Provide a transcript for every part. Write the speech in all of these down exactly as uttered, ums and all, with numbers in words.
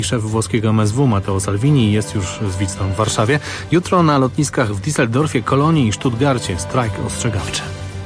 Szef włoskiego M S W Matteo Salvini jest już z wizytą w Warszawie. Jutro na lotniskach w Düsseldorfie, Kolonii i Stuttgarcie strajk ostrzegawczy.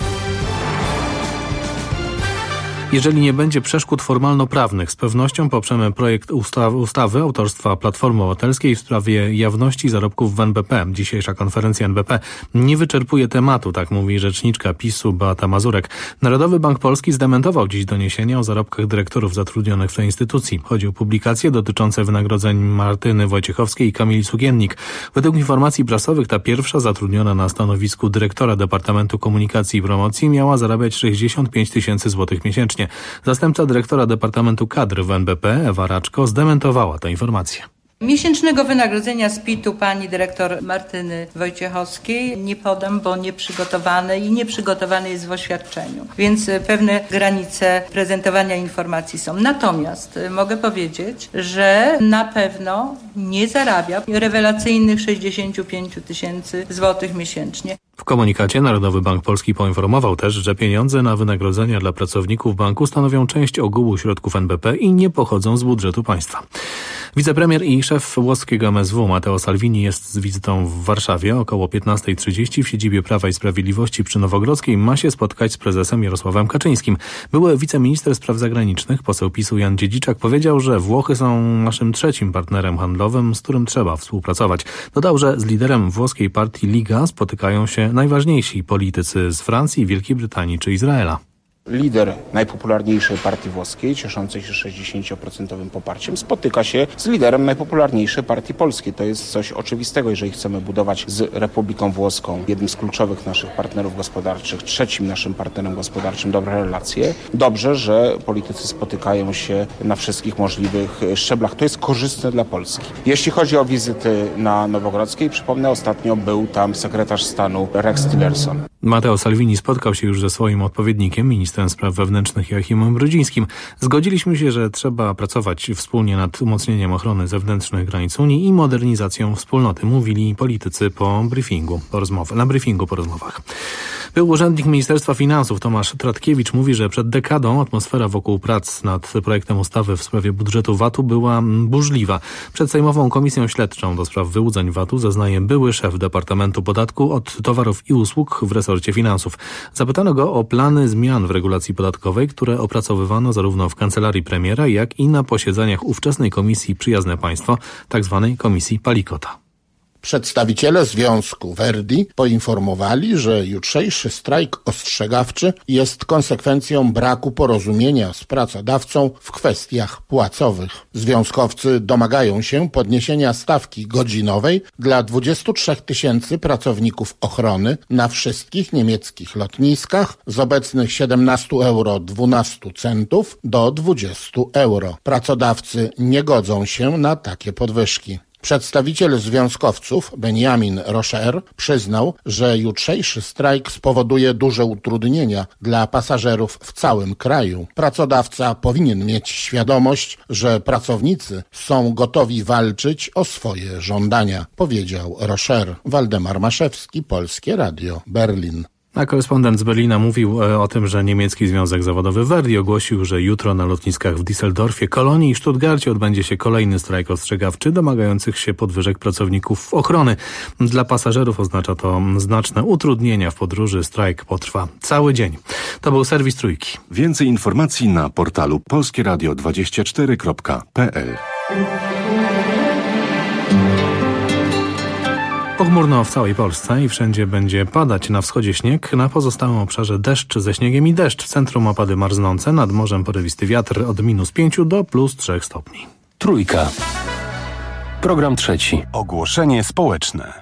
Jeżeli nie będzie przeszkód formalno-prawnych, z pewnością poprzemy projekt ustawy, ustawy autorstwa Platformy Obywatelskiej w sprawie jawności zarobków w N B P. Dzisiejsza konferencja N B P nie wyczerpuje tematu, tak mówi rzeczniczka PiSu Beata Mazurek. Narodowy Bank Polski zdementował dziś doniesienia o zarobkach dyrektorów zatrudnionych w tej instytucji. Chodzi o publikacje dotyczące wynagrodzeń Martyny Wojciechowskiej i Kamili Sugiennik. Według informacji prasowych ta pierwsza, zatrudniona na stanowisku dyrektora Departamentu Komunikacji i Promocji, miała zarabiać sześćdziesiąt pięć tysięcy złotych miesięcznie. Zastępca dyrektora Departamentu Kadr w N B P, Ewa Raczko, zdementowała tę informację. Miesięcznego wynagrodzenia z P I T-u pani dyrektor Martyny Wojciechowskiej nie podam, bo nieprzygotowane i nieprzygotowane jest w oświadczeniu. Więc pewne granice prezentowania informacji są. Natomiast mogę powiedzieć, że na pewno nie zarabia rewelacyjnych sześćdziesiąt pięć tysięcy złotych miesięcznie. W komunikacie Narodowy Bank Polski poinformował też, że pieniądze na wynagrodzenia dla pracowników banku stanowią część ogółu środków N B P i nie pochodzą z budżetu państwa. Wicepremier i szef włoskiego M S W Matteo Salvini jest z wizytą w Warszawie. Około piętnasta trzydzieści w siedzibie Prawa i Sprawiedliwości przy Nowogrodzkiej ma się spotkać z prezesem Jarosławem Kaczyńskim. Były wiceminister spraw zagranicznych, poseł PiSu Jan Dziedziczak, powiedział, że Włochy są naszym trzecim partnerem handlowym, z którym trzeba współpracować. Dodał, że z liderem włoskiej partii Liga spotykają się najważniejsi politycy z Francji, Wielkiej Brytanii czy Izraela. Lider najpopularniejszej partii włoskiej, cieszącej się sześćdziesięcioprocentowym poparciem, spotyka się z liderem najpopularniejszej partii polskiej. To jest coś oczywistego, jeżeli chcemy budować z Republiką Włoską, jednym z kluczowych naszych partnerów gospodarczych, trzecim naszym partnerem gospodarczym, dobre relacje. Dobrze, że politycy spotykają się na wszystkich możliwych szczeblach. To jest korzystne dla Polski. Jeśli chodzi o wizyty na Nowogrodzkiej, przypomnę, ostatnio był tam sekretarz stanu Rex Tillerson. Matteo Salvini spotkał się już ze swoim odpowiednikiem, ministrem spraw wewnętrznych Joachimem Brudzińskim. Zgodziliśmy się, że trzeba pracować wspólnie nad umocnieniem ochrony zewnętrznych granic Unii i modernizacją wspólnoty, mówili politycy po briefingu, po rozmowie, na briefingu po rozmowach. Był urzędnik Ministerstwa Finansów Tomasz Tratkiewicz, mówi, że przed dekadą atmosfera wokół prac nad projektem ustawy w sprawie budżetu V A T-u była burzliwa. Przed Sejmową Komisją Śledczą do spraw wyłudzeń V A T-u zeznaje były szef Departamentu Podatku od Towarów i Usług w resorcie finansów. Zapytano go o plany zmian w regulacji podatkowej, które opracowywano zarówno w kancelarii premiera, jak i na posiedzeniach ówczesnej Komisji Przyjazne Państwo, tzw. Komisji Palikota. Przedstawiciele Związku Verdi poinformowali, że jutrzejszy strajk ostrzegawczy jest konsekwencją braku porozumienia z pracodawcą w kwestiach płacowych. Związkowcy domagają się podniesienia stawki godzinowej dla dwudziestu trzech tysięcy pracowników ochrony na wszystkich niemieckich lotniskach z obecnych siedemnaście euro dwanaście centów do dwudziestu euro. Pracodawcy nie godzą się na takie podwyżki. Przedstawiciel związkowców Benjamin Rocher przyznał, że jutrzejszy strajk spowoduje duże utrudnienia dla pasażerów w całym kraju. Pracodawca powinien mieć świadomość, że pracownicy są gotowi walczyć o swoje żądania, powiedział Rocher. Waldemar Maszewski, Polskie Radio, Berlin. A korespondent z Berlina mówił o tym, że niemiecki Związek Zawodowy Verdi ogłosił, że jutro na lotniskach w Düsseldorfie, Kolonii i Stuttgarcie odbędzie się kolejny strajk ostrzegawczy domagających się podwyżek pracowników ochrony. Dla pasażerów oznacza to znaczne utrudnienia w podróży. Strajk potrwa cały dzień. To był serwis Trójki. Więcej informacji na portalu polskie radio dwadzieścia cztery kropka p l. Pochmurno w całej Polsce i wszędzie będzie padać. Na wschodzie śnieg, na pozostałym obszarze deszcz ze śniegiem i deszcz. W centrum opady marznące, nad morzem porywisty wiatr od minus pięciu do plus trzech stopni. Trójka. Program trzeci. Ogłoszenie społeczne.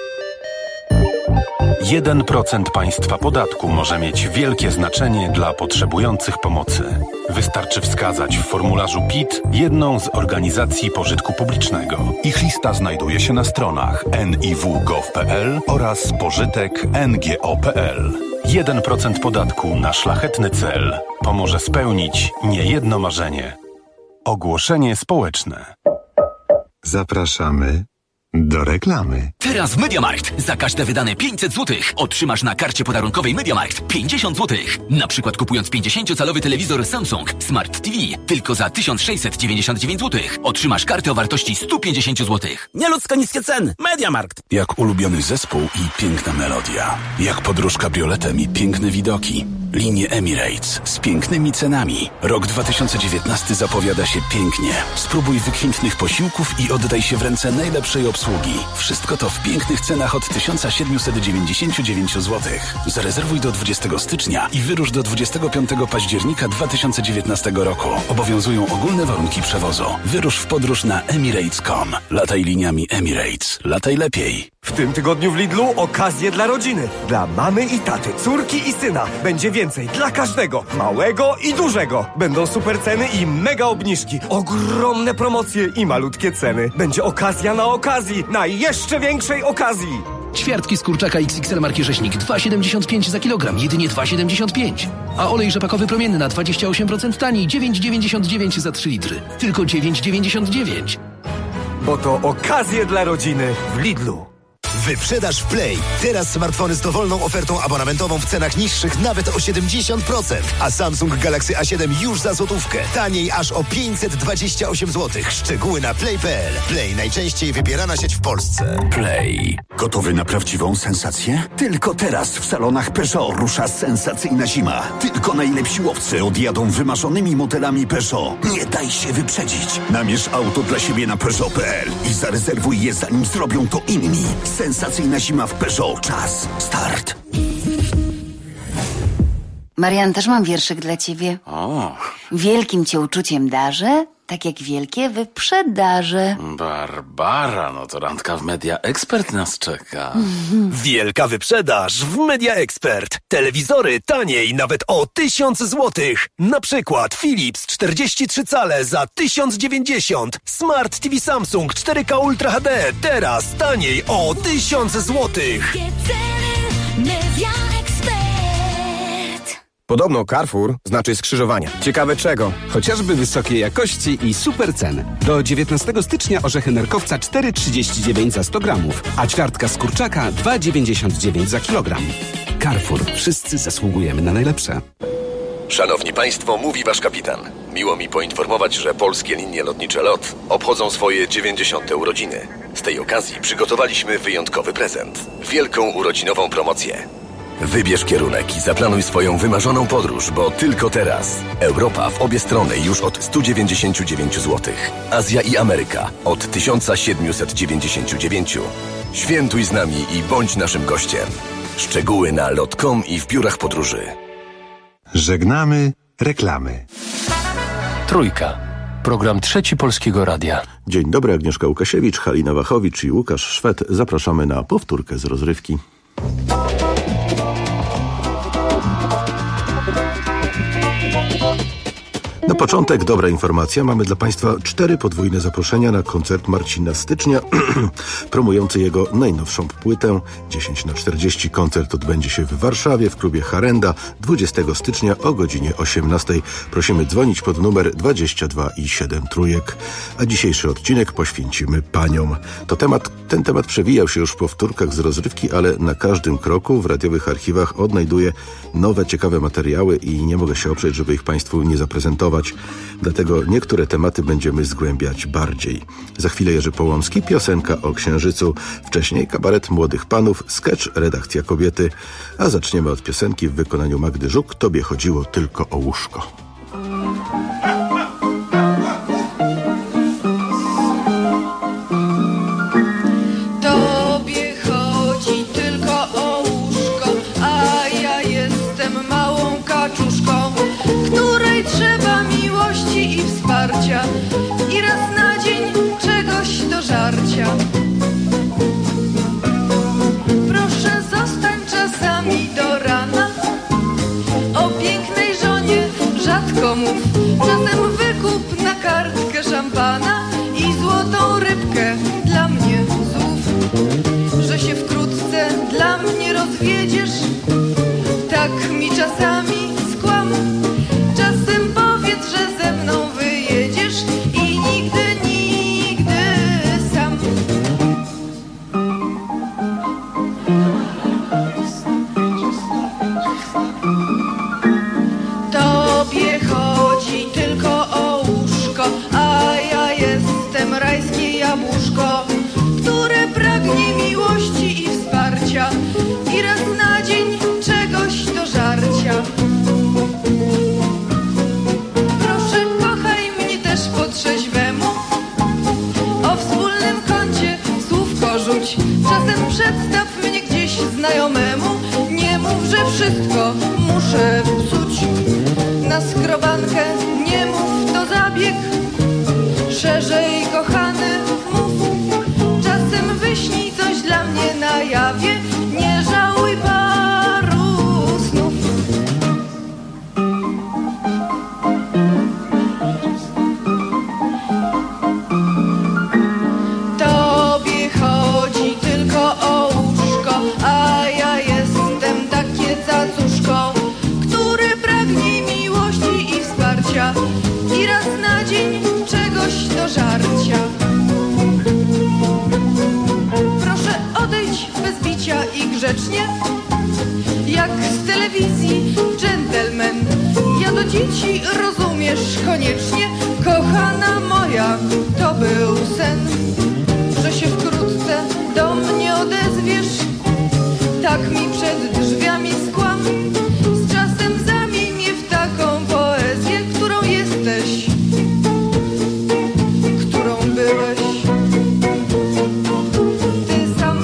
jeden procent państwa podatku może mieć wielkie znaczenie dla potrzebujących pomocy. Wystarczy wskazać w formularzu P I T jedną z organizacji pożytku publicznego. Ich lista znajduje się na stronach n i w kropka gov kropka p l oraz pożytek kropka n g o kropka p l. jeden procent podatku na szlachetny cel pomoże spełnić niejedno marzenie. Ogłoszenie społeczne. Zapraszamy Do reklamy. Teraz w MediaMarkt za każde wydane pięćset złotych otrzymasz na karcie podarunkowej MediaMarkt pięćdziesiąt złotych. Na przykład kupując pięćdziesięciocalowy telewizor Samsung Smart T V tylko za tysiąc sześćset dziewięćdziesiąt dziewięć złotych otrzymasz kartę o wartości sto pięćdziesiąt złotych. Nieludzko niskie ceny. MediaMarkt. Jak ulubiony zespół i piękna melodia. Jak podróż kabrioletem i piękne widoki. Linie Emirates z pięknymi cenami. Rok dwa tysiące dziewiętnasty zapowiada się pięknie. Spróbuj wykwintnych posiłków i oddaj się w ręce najlepszej obsługi. Wszystko to w pięknych cenach od tysiąc siedemset dziewięćdziesiąt dziewięć złotych. Zarezerwuj do dwudziestego stycznia i wyrusz do dwudziestego piątego października dwa tysiące dziewiętnastego roku. Obowiązują ogólne warunki przewozu. Wyrusz w podróż na emirates kropka com. Lataj liniami Emirates. Lataj lepiej. W tym tygodniu w Lidlu okazje dla rodziny. Dla mamy i taty, córki i syna. Będzie więcej dla każdego. Małego i dużego. Będą super ceny i mega obniżki. Ogromne promocje i malutkie ceny. Będzie okazja na okazji. Na jeszcze większej okazji. Ćwiartki z kurczaka X X L marki Rzeźnik dwa siedemdziesiąt pięć za kilogram, jedynie dwa siedemdziesiąt pięć. A olej rzepakowy promienny na dwadzieścia osiem procent taniej, dziewięć dziewięćdziesiąt dziewięć za trzy litry. Tylko dziewięć dziewięćdziesiąt dziewięć. Bo to okazje dla rodziny w Lidlu. Wyprzedaż w Play. Teraz smartfony z dowolną ofertą abonamentową w cenach niższych nawet o siedemdziesiąt procent. A Samsung Galaxy A siedem już za złotówkę. Taniej aż o pięćset dwadzieścia osiem złotych. Szczegóły na play kropka p l. Play, najczęściej wybierana sieć w Polsce. Play. Gotowy na prawdziwą sensację? Tylko teraz w salonach Peugeot rusza sensacyjna zima. Tylko najlepsi łowcy odjadą wymarzonymi modelami Peugeot. Nie daj się wyprzedzić. Namierz auto dla siebie na peugeot kropka p l i zarezerwuj je, zanim zrobią to inni. Sensacyjna zima w Peugeot. Czas. Start. Marian, też mam wierszyk dla ciebie. O. Wielkim cię uczuciem darzę, tak jak wielkie wyprzedaże. Barbara, no to randka w Media Expert nas czeka. Mhm. Wielka wyprzedaż w Media Expert. Telewizory taniej nawet o tysiąc złotych. Na przykład Philips czterdzieści trzy cale za tysiąc dziewięćdziesiąt. Smart T V Samsung cztery K Ultra H D teraz taniej o tysiąc złotych. Media Expert. Podobno Carrefour znaczy skrzyżowania. Ciekawe czego? Chociażby wysokiej jakości i super ceny. Do dziewiętnastego stycznia orzechy nerkowca cztery trzydzieści dziewięć za sto gramów, a ćwiartka z kurczaka dwa dziewięćdziesiąt dziewięć za kilogram. Carrefour. Wszyscy zasługujemy na najlepsze. Szanowni Państwo, mówi Wasz kapitan. Miło mi poinformować, że polskie linie lotnicze LOT obchodzą swoje dziewięćdziesiąte urodziny. Z tej okazji przygotowaliśmy wyjątkowy prezent. Wielką urodzinową promocję. Wybierz kierunek i zaplanuj swoją wymarzoną podróż, bo tylko teraz. Europa w obie strony już od sto dziewięćdziesiąt dziewięć złotych. Azja i Ameryka od tysiąc siedemset dziewięćdziesiąt dziewięć. Świętuj z nami i bądź naszym gościem. Szczegóły na lot kropka com i w biurach podróży. Żegnamy reklamy. Trójka. Program Trzeci Polskiego Radia. Dzień dobry, Agnieszka Łukasiewicz, Halina Wachowicz i Łukasz Szwed. Zapraszamy na powtórkę z rozrywki. Na początek dobra informacja. Mamy dla Państwa cztery podwójne zaproszenia na koncert Marcina Stycznia, promujący jego najnowszą płytę. dziesięć na czterdzieści koncert odbędzie się w Warszawie w klubie Harenda dwudziestego stycznia o godzinie osiemnastej. Prosimy dzwonić pod numer dwadzieścia dwa i siedem trójek. A dzisiejszy odcinek poświęcimy paniom. To temat, ten temat przewijał się już w powtórkach z rozrywki, ale na każdym kroku w radiowych archiwach odnajduję nowe, ciekawe materiały i nie mogę się oprzeć, żeby ich Państwu nie zaprezentować. Dlatego niektóre tematy będziemy zgłębiać bardziej. Za chwilę Jerzy Połomski, piosenka o Księżycu. Wcześniej kabaret młodych panów, sketch redakcja Kobiety. A zaczniemy od piosenki w wykonaniu Magdy Żuk. Tobie chodziło tylko o łóżko. Tobie chodzi tylko o łóżko, a ja jestem małą kaczuszką, której trzeba miłości i wsparcia i raz na dzień czegoś do żarcia. Proszę zostań czasami do rana, o pięknej żonie rzadko mów. Czasem wykup na kartkę szampana i złotą rybkę dla mnie złów, że się wkrótce dla mnie rozwiedziesz. Tak mi czasami skłam. Czasem powiedz, że ze mną wyjedziesz i nigdy, nigdy sam. jabłuszko, które pragnie miłości i wsparcia i raz na dzień czegoś do żarcia. Proszę, kochaj mnie też po trzeźwemu, o wspólnym kącie słówko rzuć. Czasem przedstaw mnie gdzieś znajomemu, nie mów, że wszystko muszę psuć. Na skrobankę nie mów, to zabieg, szerzej kochany mów. Czasem wyśnij coś dla mnie na jawie, nie żałuj paru snów. Tobie chodzi tylko o łóżko, a ja jestem takie cacuszko, które pragnie miłości i wsparcia i raz na dzień czegoś do żarcia. Proszę odejdź bez bicia i grzecznie, jak z telewizji dżentelmen. Ja do dzieci, rozumiesz, koniecznie, kochana moja, to był sen, że się wkrótce do mnie odezwiesz. Tak mi przed drzwiami skłam, z czasem zamień mnie w taką poezję, którą jesteś, którą byłeś ty sam.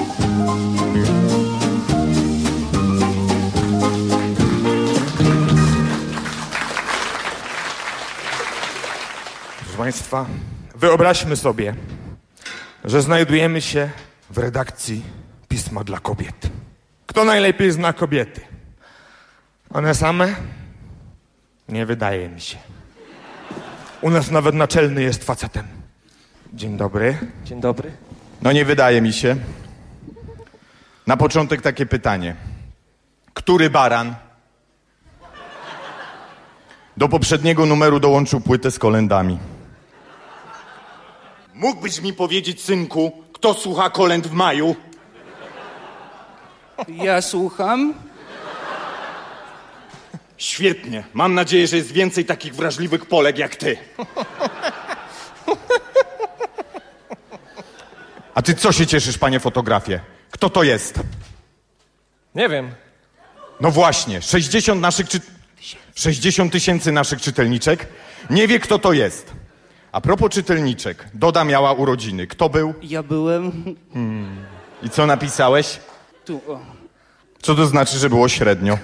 Proszę Państwa, wyobraźmy sobie, że znajdujemy się w redakcji Pisma dla Kobiet. Kto najlepiej zna kobiety? One same? Nie wydaje mi się. U nas nawet naczelny jest facetem. Dzień dobry. Dzień dobry. No nie wydaje mi się. Na początek takie pytanie. Który baran do poprzedniego numeru dołączył płytę z kolędami? Mógłbyś mi powiedzieć, synku, kto słucha kolęd w maju? Ja słucham. Świetnie. Mam nadzieję, że jest więcej takich wrażliwych Polek jak ty. A ty co się cieszysz, panie fotografie? Kto to jest? Nie wiem. No właśnie, sześćdziesiąt naszych czy... sześćdziesiąt tysięcy naszych czytelniczek nie wie, kto to jest. A propos czytelniczek, Doda miała urodziny. Kto był? Ja byłem. Hmm. I co napisałeś? Tu, o. Co to znaczy, że było średnio?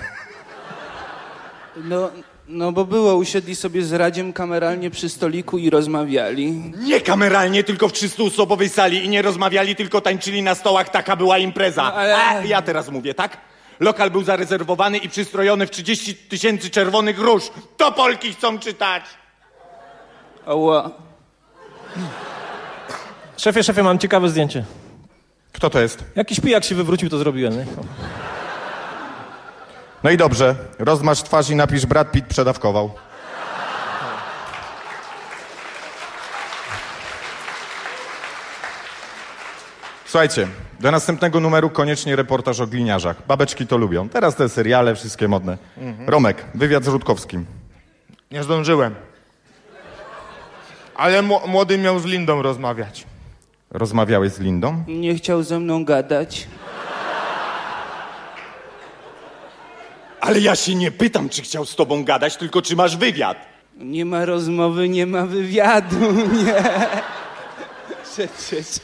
No, no bo było, usiedli sobie z Radziem kameralnie przy stoliku i rozmawiali. Nie kameralnie, tylko w trzystoosobowej sali i nie rozmawiali, tylko tańczyli na stołach. Taka była impreza. No, ale... A, ja teraz mówię, tak? Lokal był zarezerwowany i przystrojony w trzydzieści tysięcy czerwonych róż. To Polki chcą czytać. Ała. Szefie, szefie, mam ciekawe zdjęcie. Kto to jest? Jakiś pijak się wywrócił, to zrobiłem, nie? No i dobrze, rozmasz twarz i napisz Brad Pitt przedawkował. Słuchajcie, do następnego numeru koniecznie reportaż o gliniarzach. Babeczki to lubią. Teraz te seriale, wszystkie modne. Mhm. Romek, wywiad z Rutkowskim. Nie zdążyłem. Ale młody miał z Lindą rozmawiać. Rozmawiałeś z Lindą? Nie chciał ze mną gadać. Ale ja się nie pytam, czy chciał z tobą gadać, tylko czy masz wywiad. Nie ma rozmowy, nie ma wywiadu, nie. Przecież.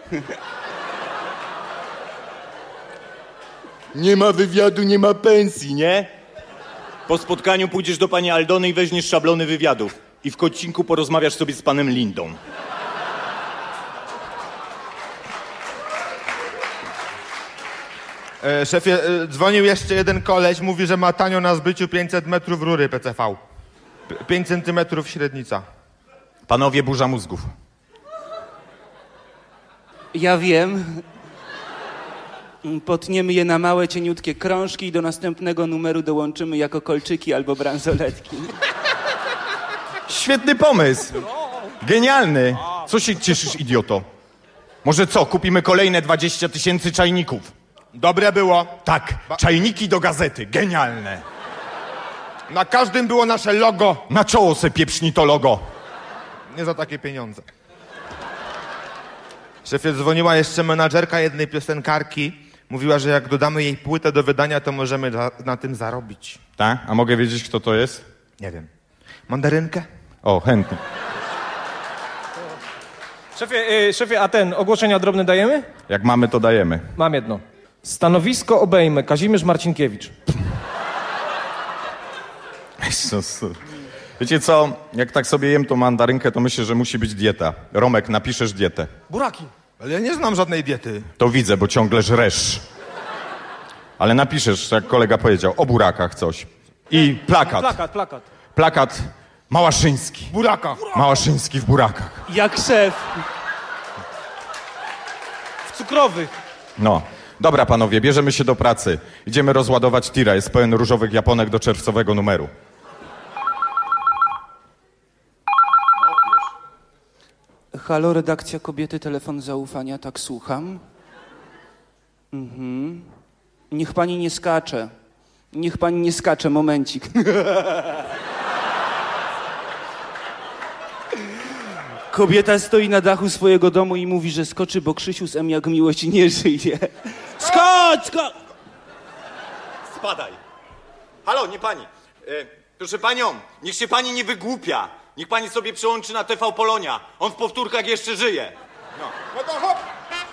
Nie ma wywiadu, nie ma pensji, nie? Po spotkaniu pójdziesz do pani Aldony i weźmiesz szablony wywiadów. I w kocinku porozmawiasz sobie z panem Lindą. E, szefie, e, dzwonił jeszcze jeden koleś, mówi, że ma tanio na zbyciu pięćset metrów rury P C V. P- pięć centymetrów średnica. Panowie, burza mózgów. Ja wiem. Potniemy je na małe, cieniutkie krążki i do następnego numeru dołączymy jako kolczyki albo bransoletki. Świetny pomysł. Genialny. Co się cieszysz, idioto? Może co, kupimy kolejne dwadzieścia tysięcy czajników? Dobre było. Tak, czajniki do gazety. Genialne. Na każdym było nasze logo. Na czoło se pieprzni to logo. Nie za takie pieniądze. Szefie, dzwoniła jeszcze menadżerka jednej piosenkarki. Mówiła, że jak dodamy jej płytę do wydania, to możemy za, na tym zarobić. Tak? A mogę wiedzieć, kto to jest? Nie wiem. Mandarynkę? O, chętnie. Szefie, yy, szefie, a ten, ogłoszenia drobne dajemy? Jak mamy, to dajemy. Mam jedno. Stanowisko obejmę Kazimierz Marcinkiewicz. Jezus. Wiecie co, jak tak sobie jem tą mandarynkę, to myślę, że musi być dieta. Romek, napiszesz dietę. Buraki. Ale ja nie znam żadnej diety. To widzę, bo ciągle żresz. Ale napiszesz, jak kolega powiedział, o burakach coś. I plakat. Plakat, plakat. Plakat Małaszyński. Buraka. Małaszyński w burakach. Jak szef. W cukrowych. No. Dobra, panowie, bierzemy się do pracy. Idziemy rozładować tira. Jest pełen różowych japonek do czerwcowego numeru. Halo, redakcja Kobiety, telefon zaufania, tak słucham. Mhm. Niech pani nie skacze. Niech pani nie skacze, momencik. Kobieta stoi na dachu swojego domu i mówi, że skoczy, bo Krzysiu z M jak miłość nie żyje. Skocz, skocz! Spadaj. Halo, nie pani. E, proszę panią, niech się pani nie wygłupia. Niech pani sobie przełączy na T V Polonia. On w powtórkach jeszcze żyje. No, no to hop!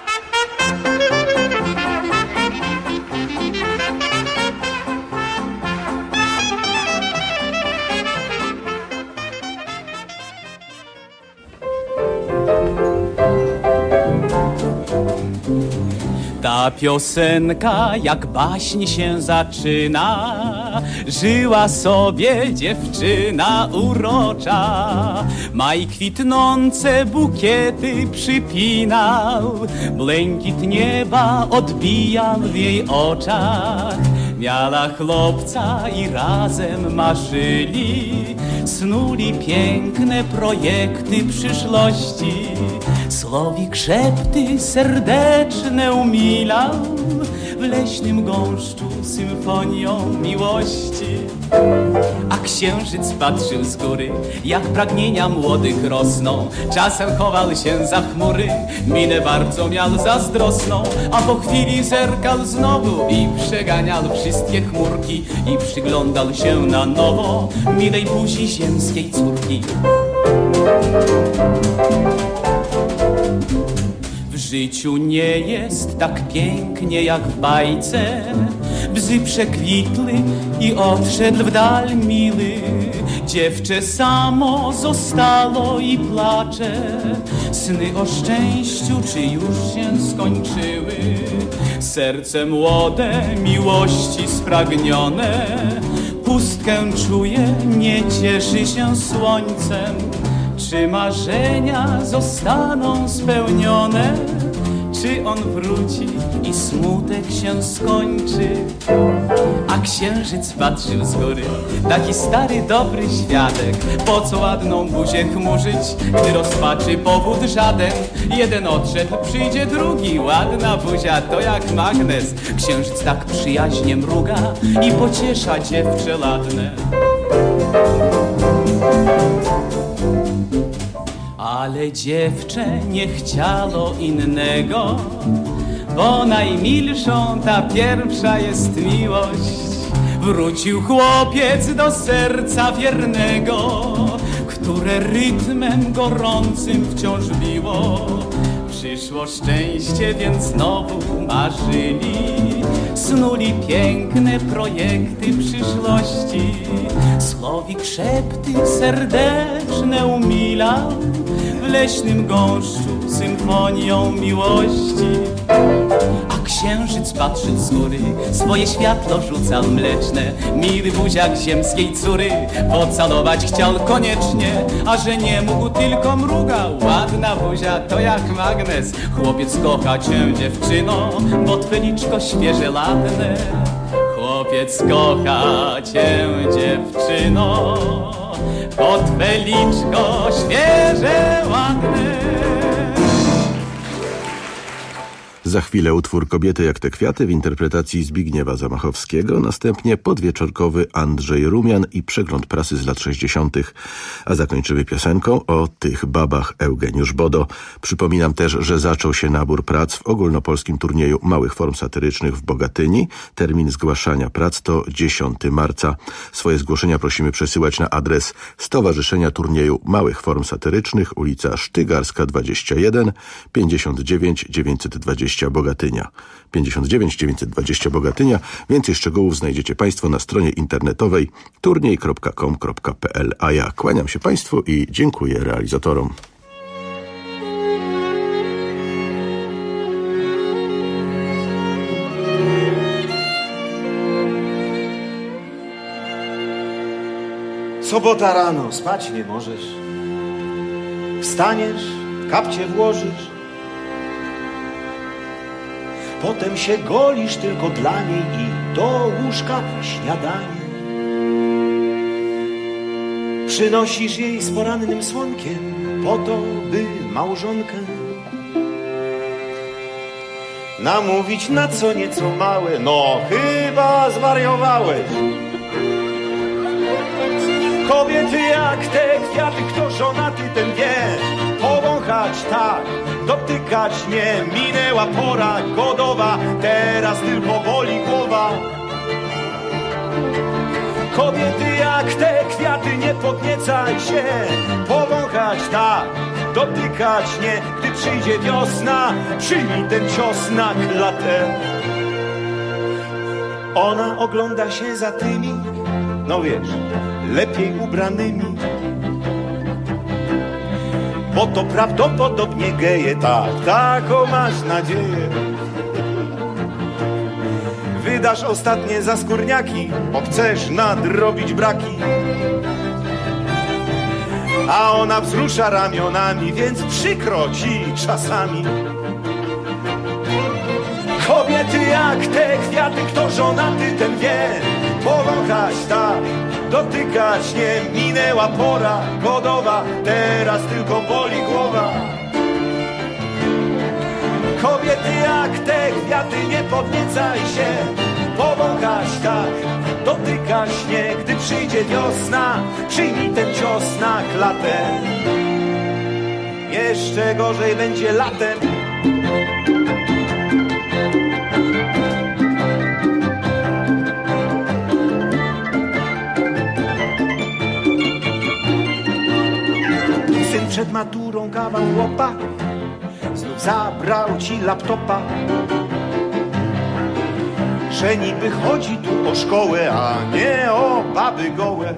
Ta piosenka jak baśń się zaczyna. Żyła sobie dziewczyna urocza. Maj kwitnące bukiety przypinał. Błękit nieba odbijał w jej oczach. Miała chłopca i razem marzyli. Snuli piękne projekty przyszłości. Słowik szepty serdeczne umilał w leśnym gąszczu symfonią miłości. A księżyc patrzył z góry, jak pragnienia młodych rosną. Czasem chował się za chmury, minę bardzo miał zazdrosną. A po chwili zerkał znowu i przeganiał wszystkie chmurki. I przyglądał się na nowo milej buzi ziemskiej córki. W życiu nie jest tak pięknie jak w bajce. Bzy przekwitły i odszedł w dal miły. Dziewczę samo zostało i placze. Sny o szczęściu czy już się skończyły? Serce młode, miłości spragnione, pustkę czuje, nie cieszy się słońcem. Czy marzenia zostaną spełnione? Czy on wróci i smutek się skończy? A księżyc patrzył z góry, taki stary, dobry świadek. Po co ładną buzię chmurzyć, gdy rozpaczy powód żaden? Jeden odszedł, przyjdzie drugi, ładna buzia to jak magnes. Księżyc tak przyjaźnie mruga i pociesza dziewczę ladne. Ale dziewczę nie chciało innego, bo najmilszą ta pierwsza jest miłość. Wrócił chłopiec do serca wiernego, które rytmem gorącym wciąż biło. Przyszło szczęście, więc znowu marzyli, snuli piękne projekty przyszłości. Słowik szepty serdeczne umilał w leśnym gąszczu symfonią miłości. A księżyc patrzył z góry, swoje światło rzucał mleczne. Miły buziak ziemskiej córy pocalować chciał koniecznie, a że nie mógł, tylko mrugał. Ładna buzia to jak magnes. Chłopiec kocha cię, dziewczyno, bo twe liczko świeże ładne. Chłopiec kocha cię, dziewczyno, bo twe liczko świeże ładne. Za chwilę utwór Kobiety jak te kwiaty w interpretacji Zbigniewa Zamachowskiego, następnie podwieczorkowy Andrzej Rumian i przegląd prasy z lat sześćdziesiątych. A zakończymy piosenką o tych babach Eugeniusz Bodo. Przypominam też, że zaczął się nabór prac w ogólnopolskim turnieju małych form satyrycznych w Bogatyni. Termin zgłaszania prac to dziesiątego marca. Swoje zgłoszenia prosimy przesyłać na adres Stowarzyszenia Turnieju Małych Form Satyrycznych, ulica Sztygarska dwadzieścia jeden, pięćdziesiąt dziewięć dziewięćset dwadzieścia Bogatynia. pięćdziesiąt dziewięć dziewięćset dwadzieścia Bogatynia. Więcej szczegółów znajdziecie Państwo na stronie internetowej turniej kropka com kropka p l. A ja kłaniam się Państwu i dziękuję realizatorom. Sobota rano, spać nie możesz. Wstaniesz, kapcie włożysz. Potem się golisz tylko dla niej i do łóżka śniadanie. Przynosisz jej z porannym słonkiem po to, by małżonkę namówić na co nieco małe. No chyba zwariowałeś. Kobiety jak te kwiaty, kto żonaty ten wie. Powąchać tak, dotykać nie. Minęła pora godowa, teraz tylko boli głowa. Kobiety jak te kwiaty, nie podniecaj się. Powąchać tak, dotykać nie. Gdy przyjdzie wiosna, przyjmij ten cios na klatę. Ona ogląda się za tymi, no wiesz, lepiej ubranymi, bo to prawdopodobnie geje. Tak, taką masz nadzieję. Wydasz ostatnie zaskórniaki, bo chcesz nadrobić braki. A ona wzrusza ramionami, więc przykro ci czasami. Kobiety jak te kwiaty, kto żonaty ten wie. Powąchać tak, dotykać nie. Minęła pora godowa, teraz tylko boli głowa. Kobiety jak te kwiaty, nie podniecaj się. Powąchać tak, dotykać nie. Gdy przyjdzie wiosna, przyjmij ten cios na klatę. Jeszcze gorzej będzie latem. Syn przed maturą kawał łopa, znów zabrał ci laptopa. Że niby chodzi tu o szkołę, a nie o baby gołe.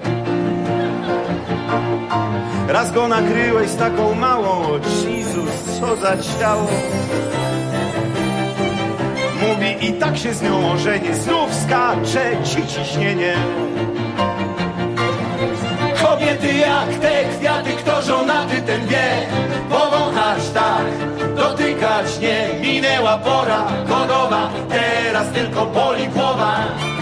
Raz go nakryłeś z taką małą, Jezus, co za ciało. Mówi i tak się z nią ożenię, znów skacze ci ciśnienie. Kobiety jak te kwiaty, kto żonaty ten wie. Powąchać tak, dotykać nie. Minęła pora godowa, teraz tylko boli głowa.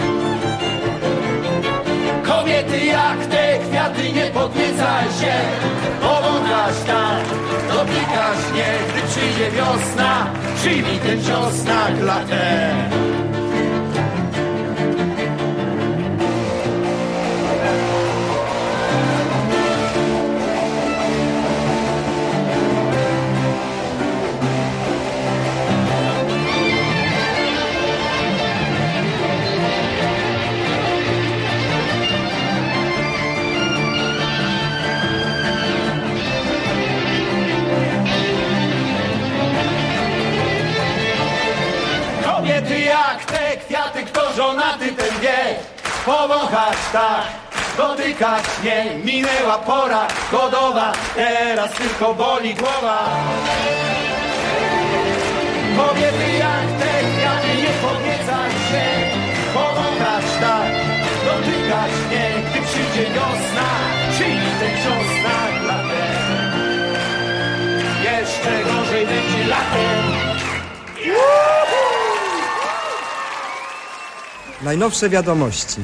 Kobiety jak te kwiaty, nie podniecaj się. Powąchać tak, dotykać nie. Gdy przyjdzie wiosna, przyjmij ten cios na klatę. Kobiety jak te kwiaty, kto żonaty ten wie. Powąchać tak, dotykać nie. Minęła pora godowa, teraz tylko boli głowa. Kobiety jak te kwiaty, nie podniecaj się. Powąchać tak, dotykać nie. Gdy przyjdzie wiosna, przyjmij ten cios na klatę. Jeszcze gorzej będzie latem. Najnowsze wiadomości.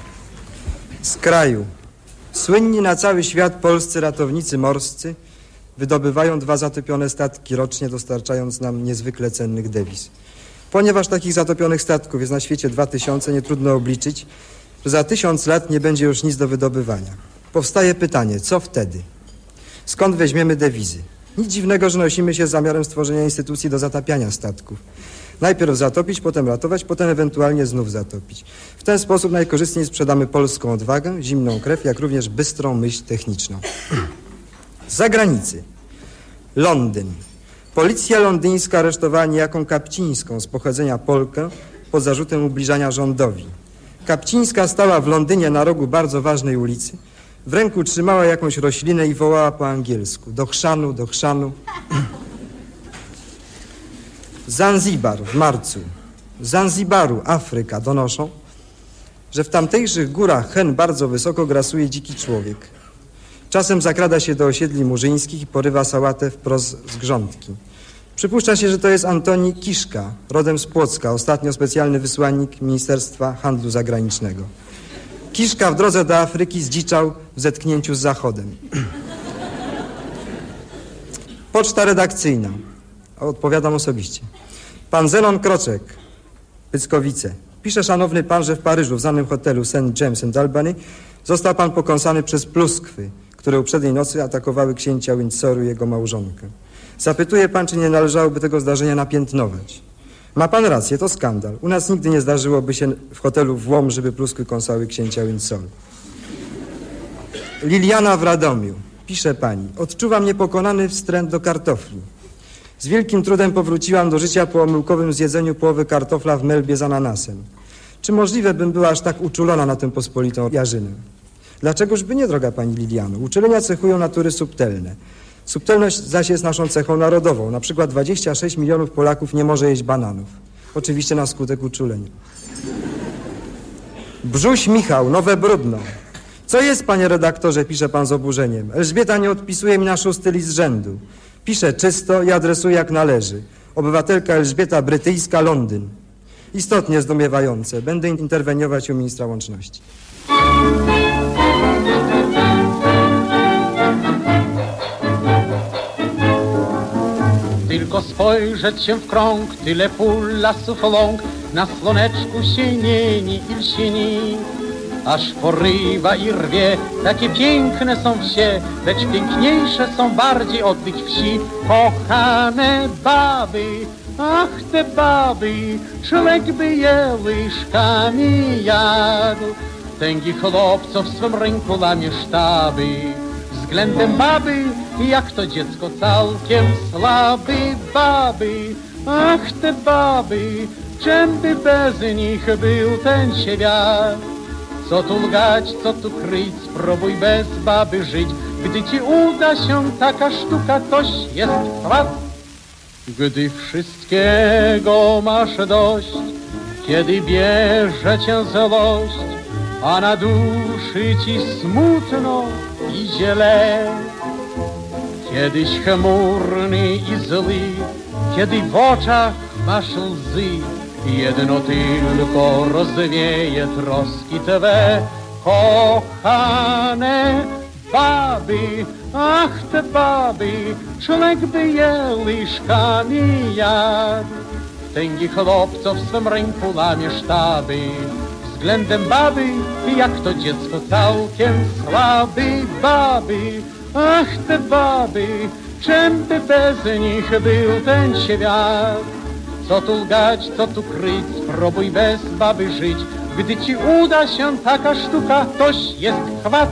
Z kraju. Słynni na cały świat polscy ratownicy morscy wydobywają dwa zatopione statki rocznie, dostarczając nam niezwykle cennych dewiz. Ponieważ takich zatopionych statków jest na świecie dwa tysiące, nie trudno obliczyć, że za tysiąc lat nie będzie już nic do wydobywania. Powstaje pytanie, co wtedy? Skąd weźmiemy dewizy? Nic dziwnego, że nosimy się z zamiarem stworzenia instytucji do zatapiania statków. Najpierw zatopić, potem ratować, potem ewentualnie znów zatopić. W ten sposób najkorzystniej sprzedamy polską odwagę, zimną krew, jak również bystrą myśl techniczną. Z zagranicy. Londyn. Policja londyńska aresztowała niejaką Kapcińską z pochodzenia Polkę pod zarzutem ubliżania rządowi. Kapcińska stała w Londynie na rogu bardzo ważnej ulicy. W ręku trzymała jakąś roślinę i wołała po angielsku. Do chrzanu, do chrzanu. Zanzibar w marcu. Z Zanzibaru, Afryka, donoszą, że w tamtejszych górach hen bardzo wysoko grasuje dziki człowiek. Czasem zakrada się do osiedli murzyńskich i porywa sałatę wprost z grządki. Przypuszcza się, że to jest Antoni Kiszka, rodem z Płocka, ostatnio specjalny wysłannik Ministerstwa Handlu Zagranicznego. Kiszka w drodze do Afryki zdziczał w zetknięciu z Zachodem. Poczta redakcyjna. Odpowiadam osobiście. Pan Zenon Kroczek, Pyckowice. Pisze szanowny pan, że w Paryżu, w znanym hotelu Saint James and Albany, został pan pokąsany przez pluskwy, które uprzedniej nocy atakowały księcia Windsoru i jego małżonkę. Zapytuje pan, czy nie należałoby tego zdarzenia napiętnować. Ma pan rację, to skandal. U nas nigdy nie zdarzyłoby się w hotelu włam, żeby pluskwy kąsały księcia Windsoru. Liliana w Radomiu. Pisze pani. Odczuwam niepokonany wstręt do kartofli. Z wielkim trudem powróciłam do życia po omyłkowym zjedzeniu połowy kartofla w melbie z ananasem. Czy możliwe, bym była aż tak uczulona na tę pospolitą jarzynę? Dlaczegoż by nie, droga pani Liliano? Uczulenia cechują natury subtelne. Subtelność zaś jest naszą cechą narodową. Na przykład dwadzieścia sześć milionów Polaków nie może jeść bananów. Oczywiście na skutek uczulenia. Brzuś Michał, Nowe Brudno. Co jest, panie redaktorze, pisze pan z oburzeniem. Elżbieta nie odpisuje mi na szósty list z rzędu. Pisze czysto i adresuje jak należy. Obywatelka Elżbieta Brytyjska, Londyn. Istotnie zdumiewające. Będę interweniować u ministra łączności. Tylko spojrzeć się w krąg, tyle pól, lasów, łąk, na słoneczku sienieni i lsieni. Aż porywa i rwie, takie piękne są wsie, lecz piękniejsze są bardziej od tych wsi. Kochane baby, ach te baby, człowiek by je łyżkami jadł. Tęgi chłopco w swym ręku lamie sztaby. Względem baby, jak to dziecko całkiem słaby. Baby, ach te baby, czym by bez nich był ten świat? Co tu lgać, co tu kryć, spróbuj bez baby żyć. Gdy ci uda się taka sztuka, toś jest chwat. Gdy wszystkiego masz dość, kiedy bierze cię złość, a na duszy ci smutno i źle. Kiedyś chmurny i zły, kiedy w oczach masz łzy, jedno tylko rozwieje troski twe. Kochane baby, ach te baby, człowiek by je łyżkami jadł. Tęgi chłopco w swym ręku lamie sztaby. Względem baby, jak to dziecko całkiem słaby. Baby, ach te baby, czym by bez nich był ten świat? Co tu lgać, co tu kryć, spróbuj bez baby żyć. Gdy ci uda się taka sztuka, toś jest chwat.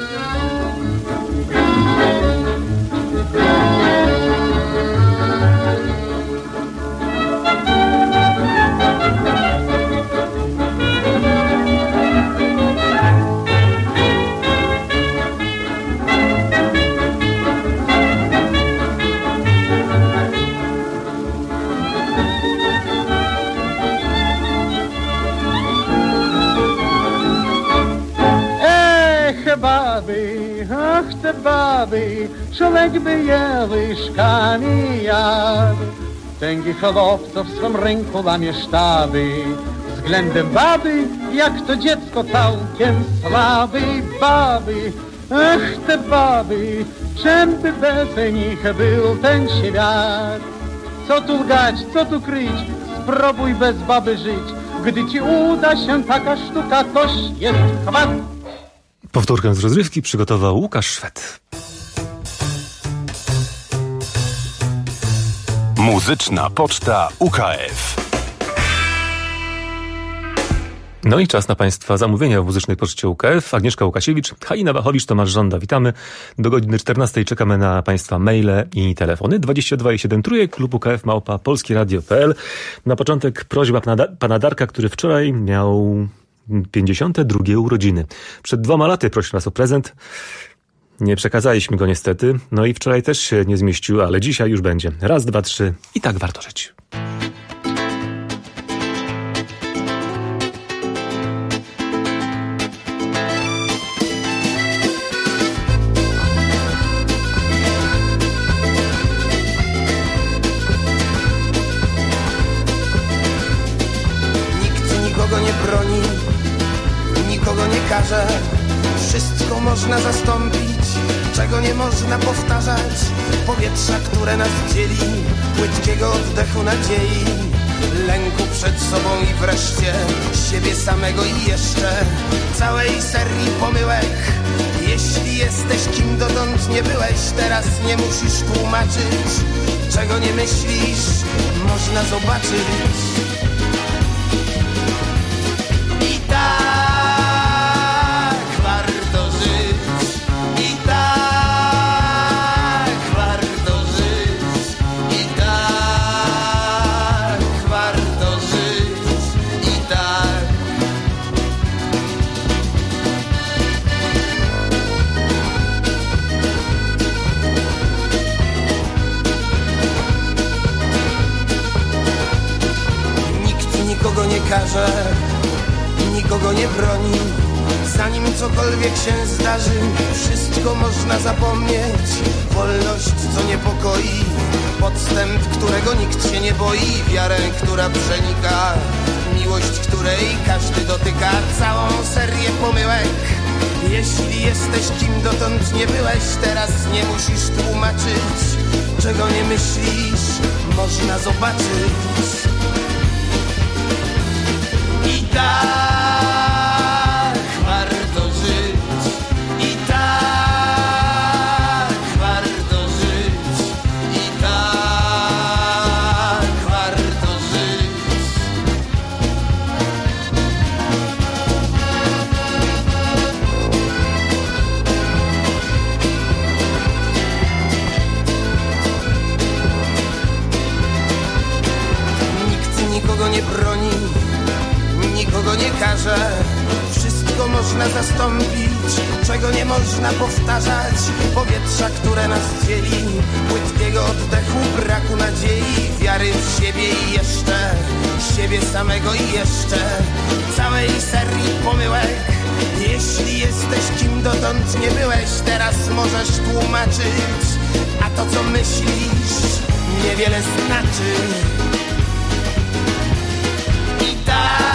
Baby, ach te baby, człowiek by je łyżkami jadł. Tęgi chłopco w swym ręku lamie sztaby. Względem baby, jak to dziecko całkiem słaby. Baby, ach te baby, czemby bez nich był ten świat. Co tu lgać, co tu kryć, spróbuj bez baby żyć. Gdy ci uda się taka sztuka, toś jest chwat. Powtórkę z rozrywki przygotował Łukasz Szwed. Muzyczna Poczta U K F. No i czas na Państwa zamówienia w muzycznej poczcie U K F. Agnieszka Łukasiewicz, Halina Wachowicz, Tomasz Żąda. Witamy. Do godziny czternastej czekamy na Państwa maile i telefony. dwadzieścia dwa i siedem trójek, klub U K F małpa polskieradio kropka p l. Na początek prośba pana, pana Darka, który wczoraj miał pięćdziesiąte drugie urodziny. Przed dwoma laty prosił nas o prezent. Nie przekazaliśmy go niestety. No i wczoraj też się nie zmieścił, ale dzisiaj już będzie. Raz, dwa, trzy i tak warto żyć. Wszystko można zastąpić, czego nie można powtarzać. Powietrza, które nas dzieli, płytkiego oddechu nadziei, lęku przed sobą i wreszcie siebie samego i jeszcze całej serii pomyłek. Jeśli jesteś kim dotąd nie byłeś, teraz nie musisz tłumaczyć, czego nie myślisz, można zobaczyć. I tak każe, nikogo nie broni. Zanim cokolwiek się zdarzy, wszystko można zapomnieć. Wolność, co niepokoi, podstęp, którego nikt się nie boi, wiarę, która przenika, miłość, której każdy dotyka, całą serię pomyłek. Jeśli jesteś kim dotąd nie byłeś, teraz nie musisz tłumaczyć, czego nie myślisz, można zobaczyć. I tak warto żyć, i tak warto żyć, i tak warto żyć. Nikt nikogo nie broni, nikogo nie każe, wszystko można zastąpić, czego nie można powtarzać. Powietrza, które nas dzieli, płytkiego oddechu, braku nadziei, wiary w siebie i jeszcze siebie samego i jeszcze całej serii pomyłek. Jeśli jesteś kim dotąd nie byłeś, teraz możesz tłumaczyć, a to co myślisz niewiele znaczy. I tak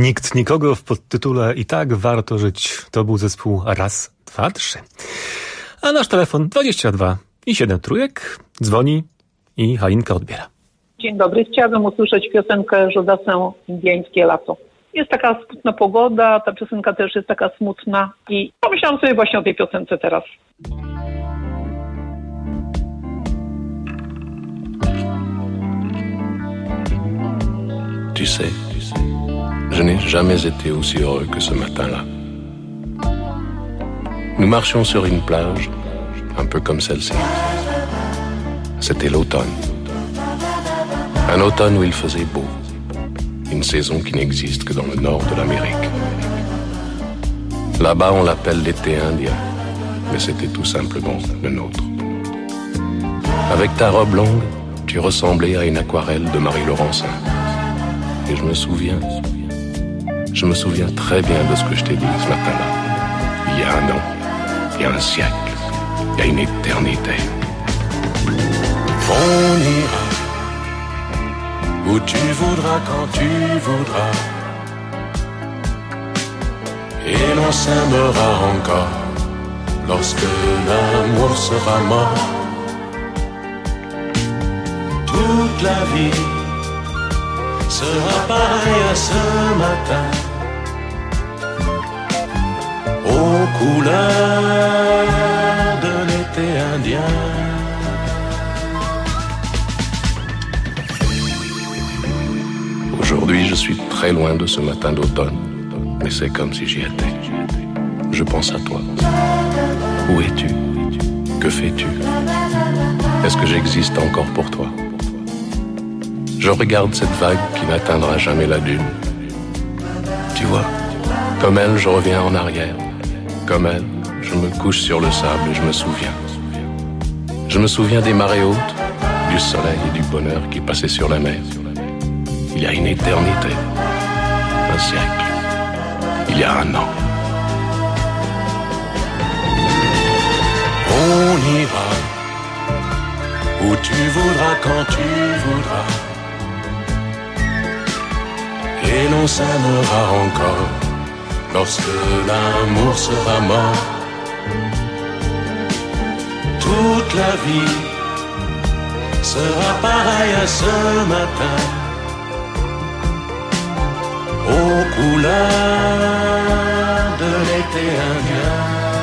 Nikt nikogo w podtytule I tak warto żyć. To był zespół Raz, Dwa, Trzy. A nasz telefon dwadzieścia dwa i siedem trójek dzwoni i Halinka odbiera. Dzień dobry. Chciałabym usłyszeć piosenkę Jodasę Indyjskie lato. Jest taka smutna pogoda, ta piosenka też jest taka smutna i pomyślałam sobie właśnie o tej piosence teraz. Tu sais, je n'ai jamais été aussi heureux que ce matin-là. Nous marchions sur une plage, un peu comme celle-ci. C'était l'automne. Un automne où il faisait beau. Une saison qui n'existe que dans le nord de l'Amérique. Là-bas, on l'appelle l'été indien, mais c'était tout simplement le nôtre. Avec ta robe longue, tu ressemblais à une aquarelle de Marie Laurencin. Et je me souviens, je me souviens très bien de ce que je t'ai dit ce matin-là. Il y a un an, il y a un siècle, il y a une éternité. On ira où tu voudras, quand tu voudras. Et l'on s'aimera encore lorsque l'amour sera mort. Toute la vie sera pareille à ce matin, aux couleurs de l'été indien. Aujourd'hui, je suis très loin de ce matin d'automne, mais c'est comme si j'y étais. Je pense à toi. Où es-tu? Que fais-tu? Est-ce que j'existe encore pour toi? Je regarde cette vague qui n'atteindra jamais la dune. Tu vois, comme elle, je reviens en arrière. Comme elle, je me couche sur le sable et je me souviens. Je me souviens des marées hautes, du soleil et du bonheur qui passaient sur la mer. Il y a une éternité, un siècle, il y a un an. On ira où tu voudras, quand tu voudras. Et l'on s'aimera encore lorsque l'amour sera mort. Toute la vie sera pareille à ce matin, aux couleurs de l'été indien.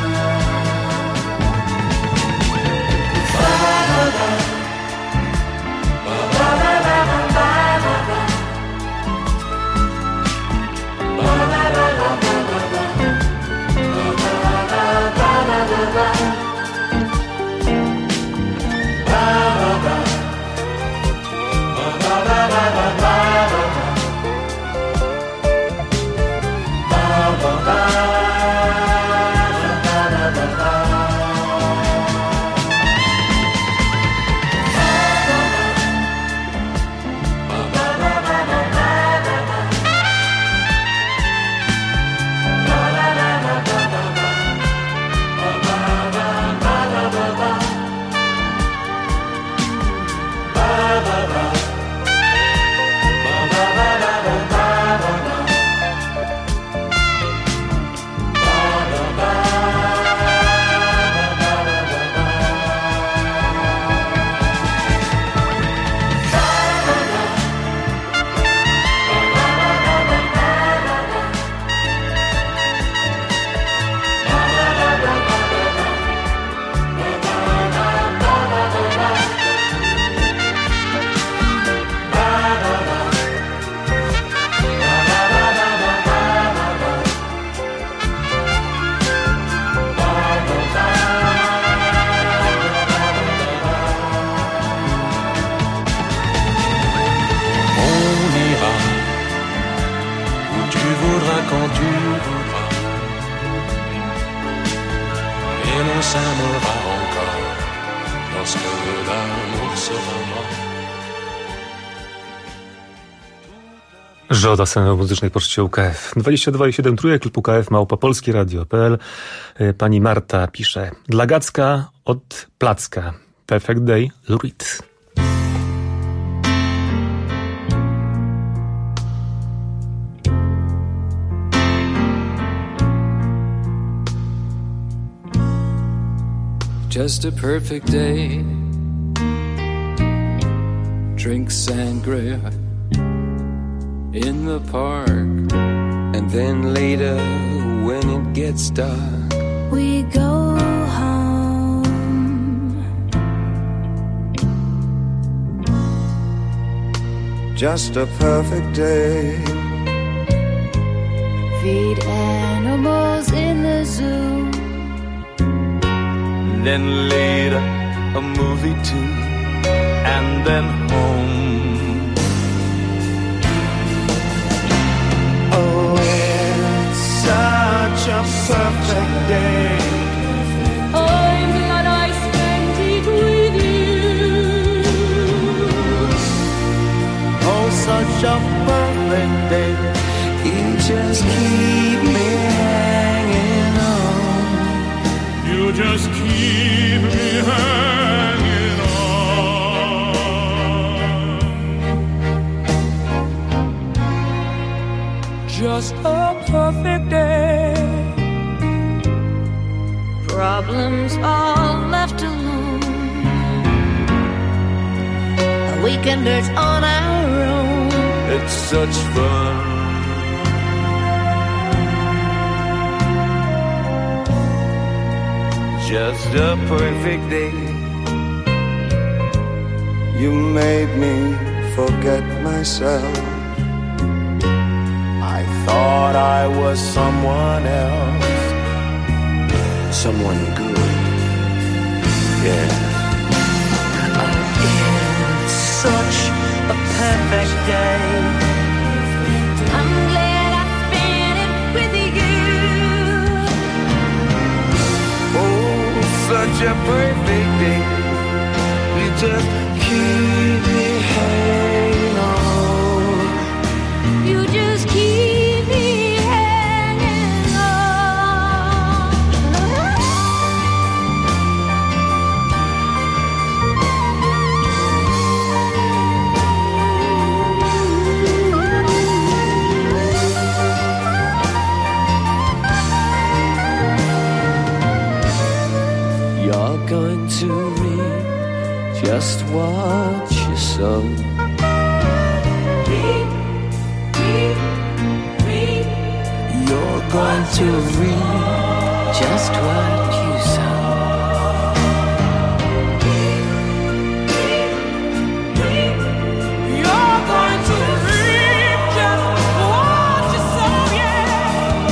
Żoda sceny muzycznej Poczcie U K F. dwadzieścia dwa i siedem trójek, klub U K F, małpa polskie radio kropka p l. Pani Marta pisze: dla Gacka od Placka. Perfect Day, Lou Reed. just a perfect day. Drink sangria in the park, and then later when it gets dark, we go home. Just a perfect day. Feed animals in the zoo, then later a movie too, and then home. Oh, it's such a perfect day. I'm glad I spent it with you. Oh, such a perfect day. You just keep me hanging on. You just keep me hanging on. Just a perfect day. Problems all left alone. A weekender's on our own. It's such fun. Just a perfect day. You made me forget myself. I thought I was someone else. Someone good. Yeah. It's such a perfect day. I'm glad I spent it with you. Oh, such a perfect day. You just keep me hanging on. You just keep me hanging on. You're going to reap just what you sow. You're going to reap just what you sow. You're going to reap just what you sow, yeah.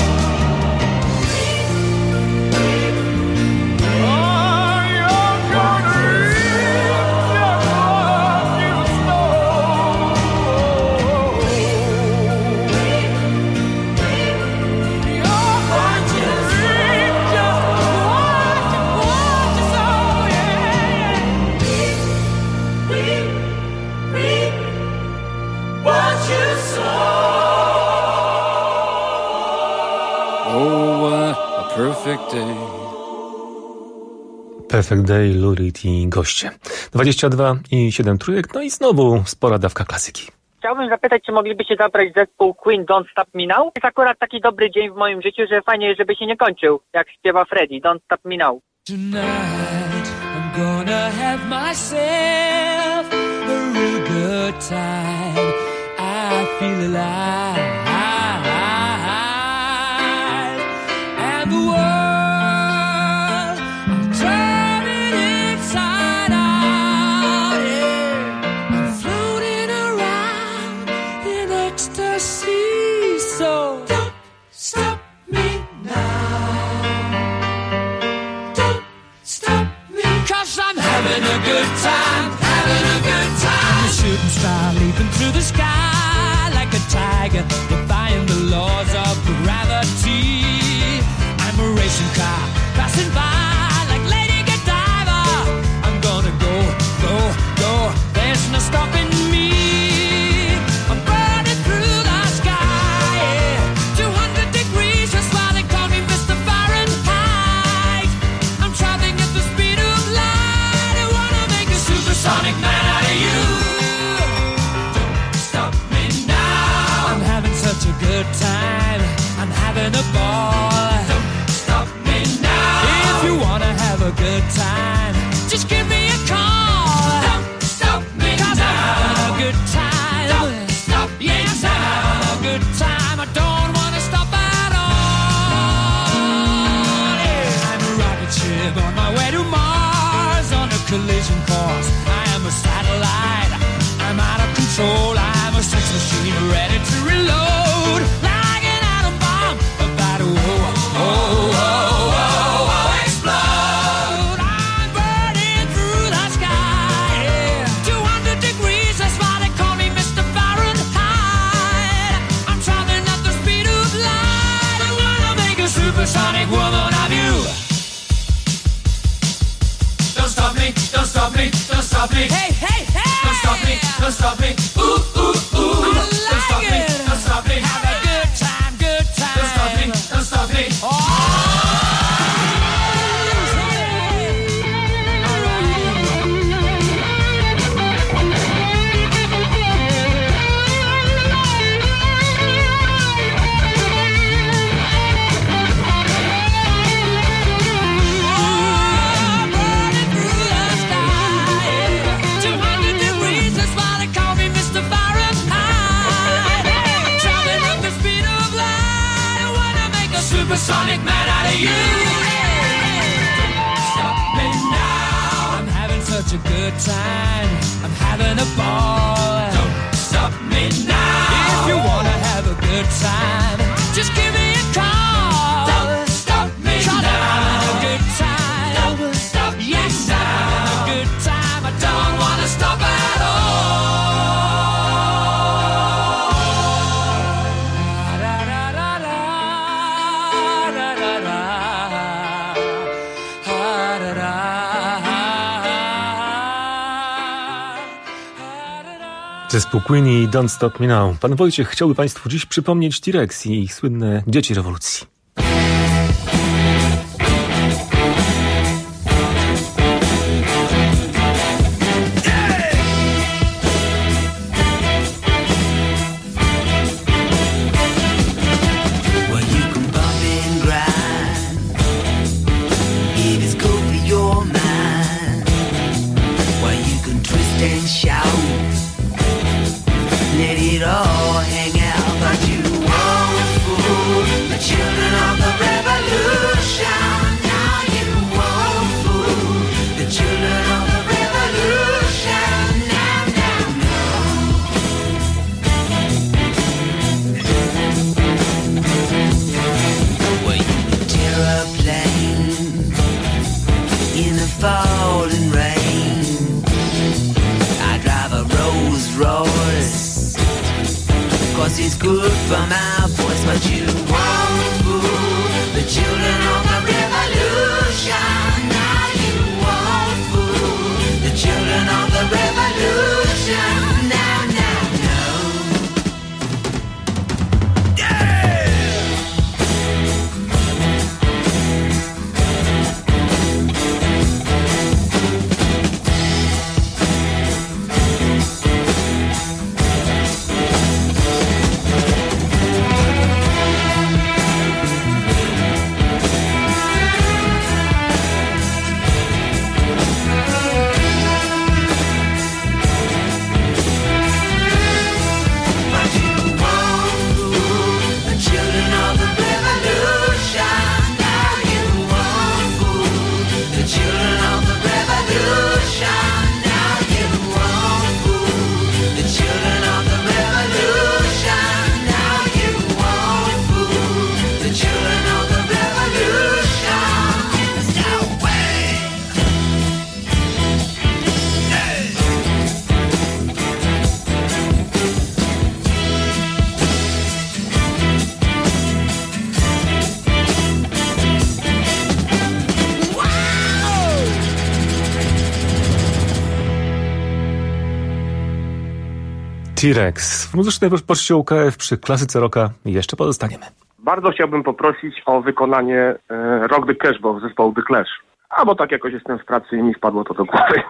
Oh, you're gonna reap just what you sow. You're going to reap just what you, what you sow, yeah. Reap, reap, what you sow. oh what a perfect day. Perfect Day, Lurid i goście. dwadzieścia dwa i siedem trójek, no i znowu spora dawka klasyki. Chciałbym zapytać, czy moglibyście zabrać zespół Queen Don't Stop Me Now? Jest akurat taki dobry dzień w moim życiu, że fajnie, żeby się nie kończył, jak śpiewa Freddie, Don't Stop Me Now. Tonight I'm gonna have myself a real good time. I feel alive, and the world I'm turning inside out. Yeah. I'm floating around in ecstasy. So don't stop me now. Don't stop me, 'cause I'm having a good time, having a good time. A shooting star leaping through the sky like a tiger, defying the laws of gravity. I'm a racing car passing by like Lady Godiva. I'm gonna go, go, go. There's no stopping me. I'm burning through the sky, yeah. two hundred degrees, that's why they call me Mister Fahrenheit. I'm traveling at the speed of light. I wanna make a supersonic man out of you. Don't stop me now. I'm having such a good time. I'm having a ball. Don't stop me now. If you wanna have a a good time, just give me a call. Don't stop me now. I'm having a good time. Don't stop me yes, now. I'm having a good time. I don't want to stop at all. Yeah. I'm a rocket ship on my way to Mars on a collision course. I am a satellite. I'm out of control. I'm a sex machine ready to reload. Like an atom bomb about to oh, oh, oh, oh, oh, explode. I'm burning through the sky. Yeah. two hundred degrees, that's why they call me Mister Fahrenheit. I'm traveling at the speed of light. I wanna make a supersonic woman of you. Don't stop me, don't stop me, don't stop me. Hey, hey, hey! Don't stop me, don't stop me. Ooh, ooh, ooh. I like don't stop it. me, don't stop me. Have a good time, good time. Don't stop me, don't stop me. Oh! Supersonic man out of you. Don't stop me now. I'm having such a good time. I'm having a ball. Don't stop me now. If you wanna have a good time, just give me a call. Don't stop me now. I'm having a good time. Don't stop me yes, now. I'm having a good time. I don't wanna stop at all. Zespół Queen i Don't Stop Me Now. Pan Wojciech chciałby Państwu dziś przypomnieć T-Rex i ich słynne Dzieci Rewolucji. It's good for my voice, but you won't fool the children of the revolution. Now you won't fool the children of the revolution. Now, now, no. Yeah! T-Rex. W muzycznej poczcie U K F przy klasyce rocka jeszcze pozostaniemy. Bardzo chciałbym poprosić o wykonanie e, Rock the Cashbox zespołu The Clash. Albo tak jakoś jestem w pracy i mi wpadło to do głowy.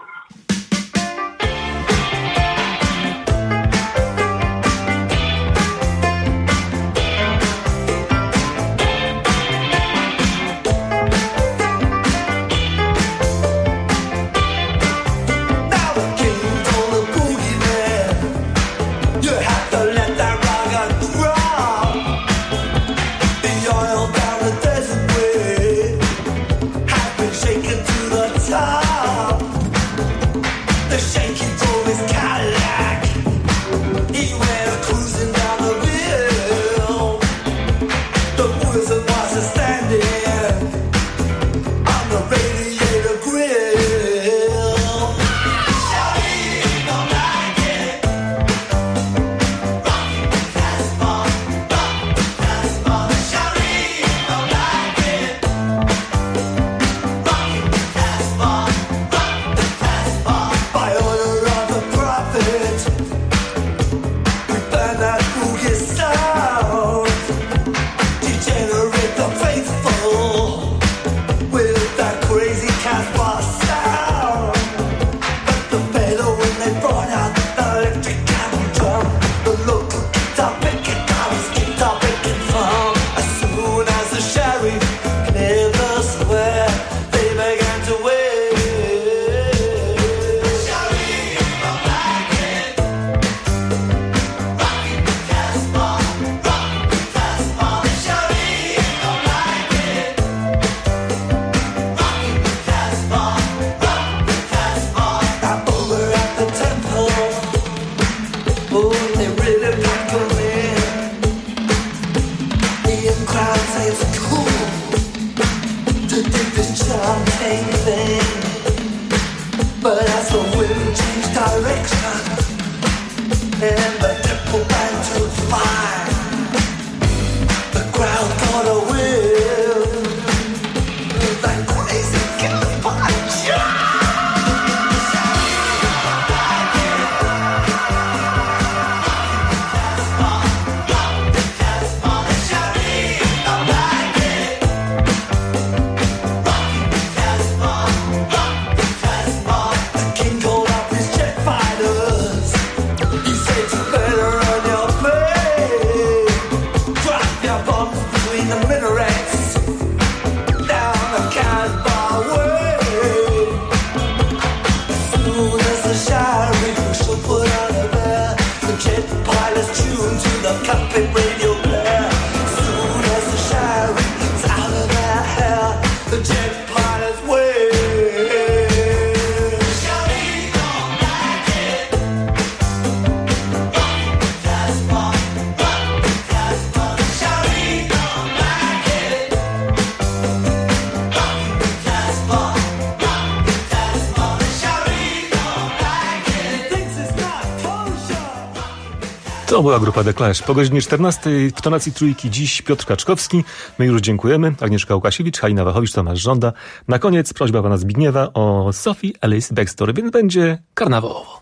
To była grupa The Clash. Po godzinie czternastej w tonacji trójki dziś Piotr Kaczkowski. My już dziękujemy. Agnieszka Łukasiewicz, Halina Wachowicz, Tomasz Żąda. Na koniec prośba pana Zbigniewa o Sophie Ellis Bextor, więc będzie karnawałowo.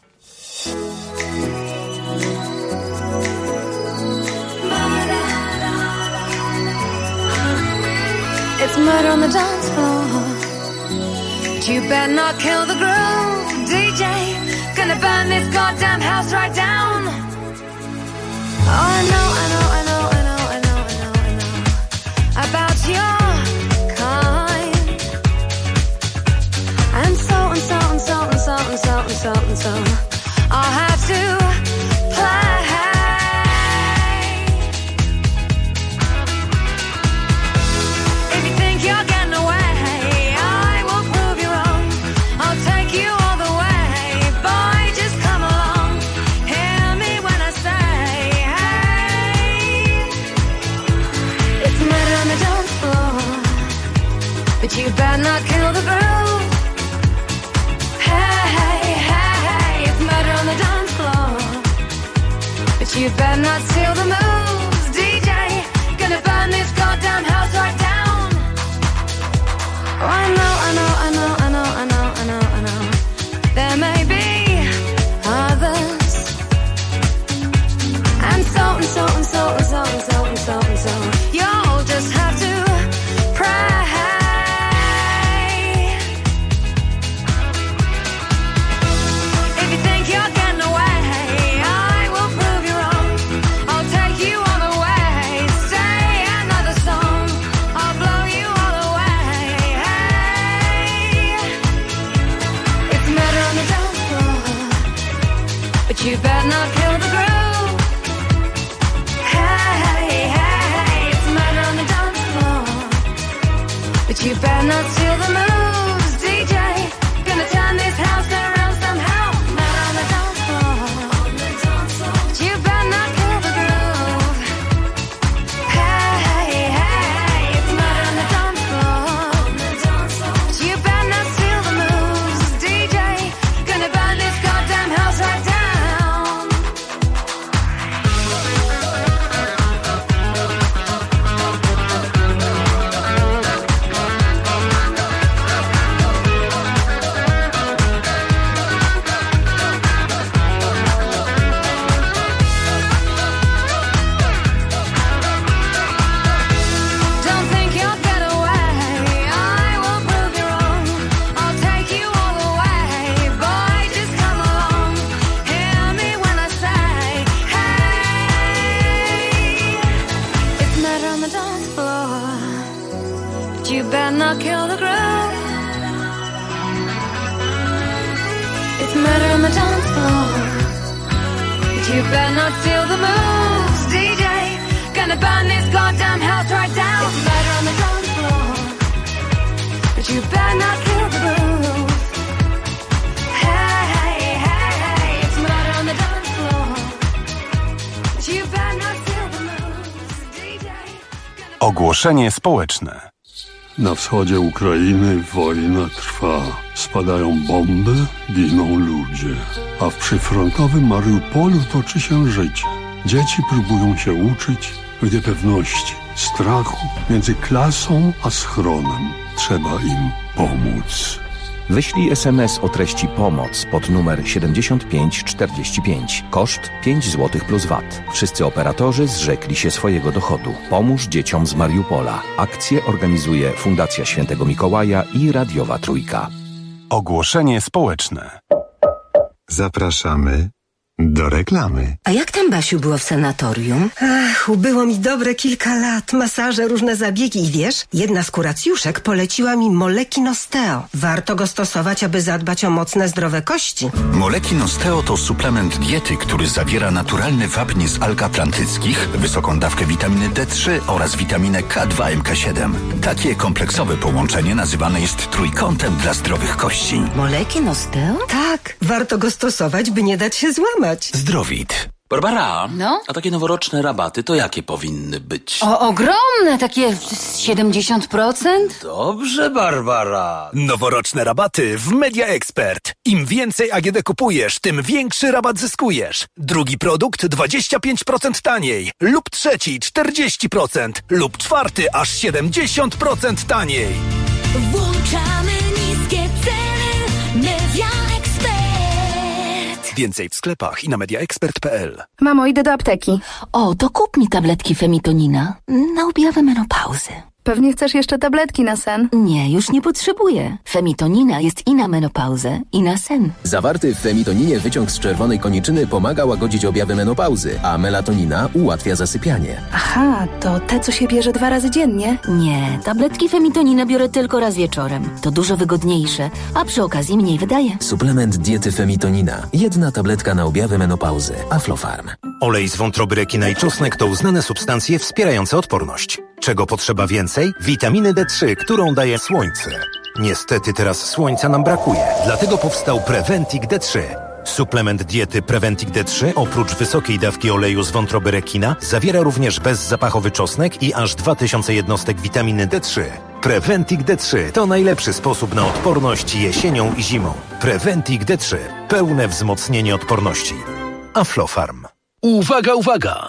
It's murder on the dance floor. You better not kill the groove, D J. Gonna burn this goddamn house right down. Oh, I know, I know, I know, I know, I know, I know, I know about your kind. And so and so and so and so and so and so and so I'll have to play. If you think you're getting away, I will prove you wrong. I'll take you all the way. Boy, just come along. Hear me when I say but you better not kill the groove. Hey, hey, hey, hey, it's murder on the dance floor. But you better not steal the moves, D J. Gonna burn this goddamn house right down. Oh, I know, I know, I know, I know, I know, I know, I know. There may be others. And so and so and so and so and so and so and so. You'll just have to pray. You better not kill the groove. Hey, hey, hey, it's murder on the dance floor. But you better not steal the moves, D J. Gonna turn this house around somehow. Murder on the dance floor. But you better not kill the groove. Hey, hey, hey, it's murder on the dance floor. But you better not steal the moves, D J. Gonna burn this goddamn house right down. You better not kill the groove. It's murder on the dance floor. But you better not steal the moves, D J. Gonna burn this goddamn house right down. It's murder on the dance floor. But you better not kill the groove. Hey, hey, hey, hey, it's murder on the dance floor. But you better not steal the moves, D J. O Ogłoszenie społeczne. Na wschodzie Ukrainy wojna trwa. Spadają bomby, giną ludzie. A w przyfrontowym Mariupolu toczy się życie. Dzieci próbują się uczyć w niepewności, strachu między klasą a schronem. Trzeba im pomóc. Wyślij es em es o treści pomoc pod numer siedemdziesiąt pięć czterdzieści pięć. Koszt pięć złotych plus V A T. Wszyscy operatorzy zrzekli się swojego dochodu. Pomóż dzieciom z Mariupola. Akcję organizuje Fundacja Świętego Mikołaja i Radiowa Trójka. Ogłoszenie społeczne. Zapraszamy do reklamy. A jak tam, Basiu, było w sanatorium? Ach, ubyło mi dobre kilka lat. Masaże, różne zabiegi i wiesz, jedna z kuracjuszek poleciła mi Moleki Osteo. Warto go stosować, aby zadbać o mocne, zdrowe kości. Moleki Osteo to suplement diety, który zawiera naturalny wapń z alg atlantyckich, wysoką dawkę witaminy D trzy oraz witaminę K dwa M K siedem. Takie kompleksowe połączenie nazywane jest trójkątem dla zdrowych kości. Moleki Osteo? Tak, warto go stosować, by nie dać się złamać. Zdrowit. Barbara, no? a takie noworoczne rabaty to jakie powinny być? O, ogromne, takie siedemdziesiąt procent? Dobrze, Barbara. Noworoczne rabaty w Media Expert. Im więcej A G D kupujesz, tym większy rabat zyskujesz. Drugi produkt dwadzieścia pięć procent taniej. Lub trzeci czterdzieści procent. Lub czwarty aż siedemdziesiąt procent taniej. Włączamy niskie ceny. Media Expert. Więcej w sklepach i na mediaexpert kropka p l. Mamo, idę do apteki. O, to kup mi tabletki Femitonina na objawę menopauzy. Pewnie chcesz jeszcze tabletki na sen? Nie, już nie potrzebuję. Femitonina jest i na menopauzę, i na sen. Zawarty w femitoninie wyciąg z czerwonej koniczyny pomaga łagodzić objawy menopauzy, a melatonina ułatwia zasypianie. Aha, to te, co się bierze dwa razy dziennie? Nie, tabletki Femitonina biorę tylko raz wieczorem. To dużo wygodniejsze, a przy okazji mniej wydaje. Suplement diety Femitonina. Jedna tabletka na objawy menopauzy. Aflofarm. Olej z wątroby rekina i czosnek to uznane substancje wspierające odporność. Czego potrzeba więcej? Witaminy D trzy, którą daje słońce. Niestety teraz słońca nam brakuje, dlatego powstał Preventic D trzy. Suplement diety Preventic D trzy oprócz wysokiej dawki oleju z wątroby rekina zawiera również bezzapachowy czosnek i aż dwa tysiące jednostek witaminy D trzy. Preventic D trzy to najlepszy sposób na odporność jesienią i zimą. Preventic D trzy. Pełne wzmocnienie odporności. Aflofarm. Uwaga, uwaga!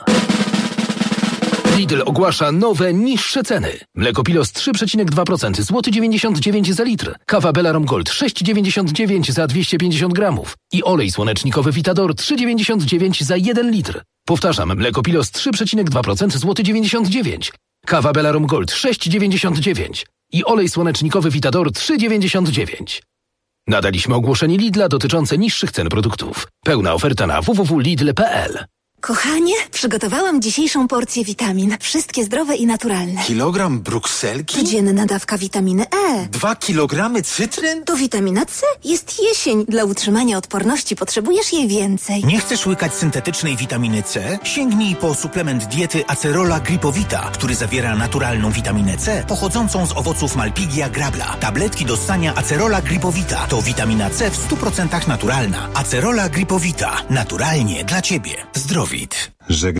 Lidl ogłasza nowe, niższe ceny. Mleko Pilos trzy przecinek dwa procent, złoty dziewięćdziesiąt dziewięć za litr. Kawa Belarom Gold sześć dziewięćdziesiąt dziewięć za dwieście pięćdziesiąt gramów. I olej słonecznikowy Vitador trzy dziewięćdziesiąt dziewięć za jeden litr. Powtarzam, mleko Pilos trzy przecinek dwa procent, złoty dziewięćdziesiąt dziewięć. Kawa Belarom Gold sześć dziewięćdziesiąt dziewięć. I olej słonecznikowy Vitador trzy dziewięćdziesiąt dziewięć. Nadaliśmy ogłoszenie Lidla dotyczące niższych cen produktów. Pełna oferta na w w w kropka lidl kropka p l. Kochanie, przygotowałam dzisiejszą porcję witamin. Wszystkie zdrowe i naturalne. Kilogram brukselki? Codzienna dawka witaminy E. Dwa kilogramy cytryn? To witamina C. Jest jesień. Dla utrzymania odporności potrzebujesz jej więcej. Nie chcesz łykać syntetycznej witaminy C? Sięgnij po suplement diety Acerola Gripowita, który zawiera naturalną witaminę C pochodzącą z owoców Malpighia grabla. Tabletki do ssania Acerola Gripowita to witamina C w stu procentach naturalna. Acerola Gripowita. Naturalnie dla Ciebie. Zdrowit.